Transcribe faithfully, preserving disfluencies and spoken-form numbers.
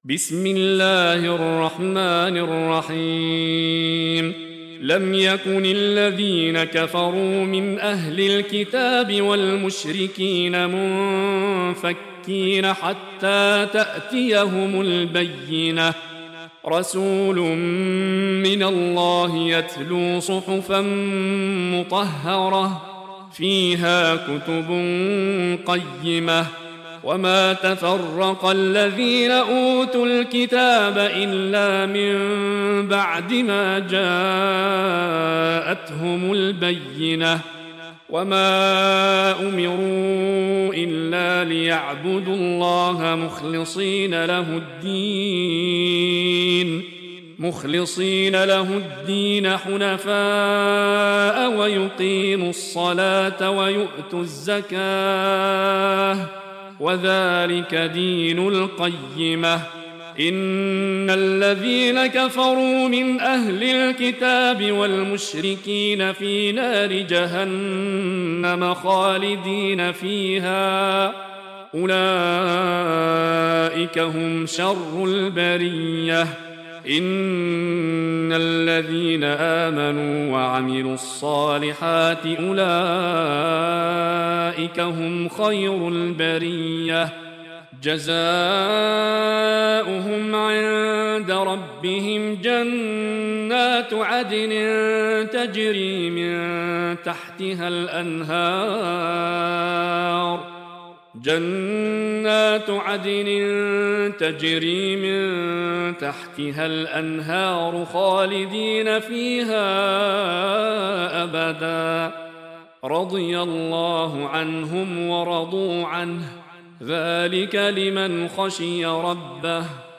بسم الله الرحمن الرحيم لم يكن الذين كفروا من أهل الكتاب والمشركين منفكين حتى تأتيهم البينة رسول من الله يتلو صحفا مطهرة فيها كتب قيمة وما تفرق الذين أوتوا الكتاب إلا من بعد ما جاءتهم البينة وما أمروا إلا ليعبدوا الله مخلصين له الدين مخلصين له الدين حنفاء ويقيموا الصلاة ويؤتوا الزكاة وذلك دين القيمة إن الذين كفروا من أهل الكتاب والمشركين في نار جهنم خالدين فيها أولئك هم شر البرية إن الذين آمنوا وعملوا الصالحات أولئك هم خير البرية جزاؤهم عند ربهم جنات عدن تجري من تحتها الأنهار جنات عدن تجري من تحتها الأنهار خالدين فيها أبدا رضي الله عنهم ورضوا عنه ذلك لمن خشي ربه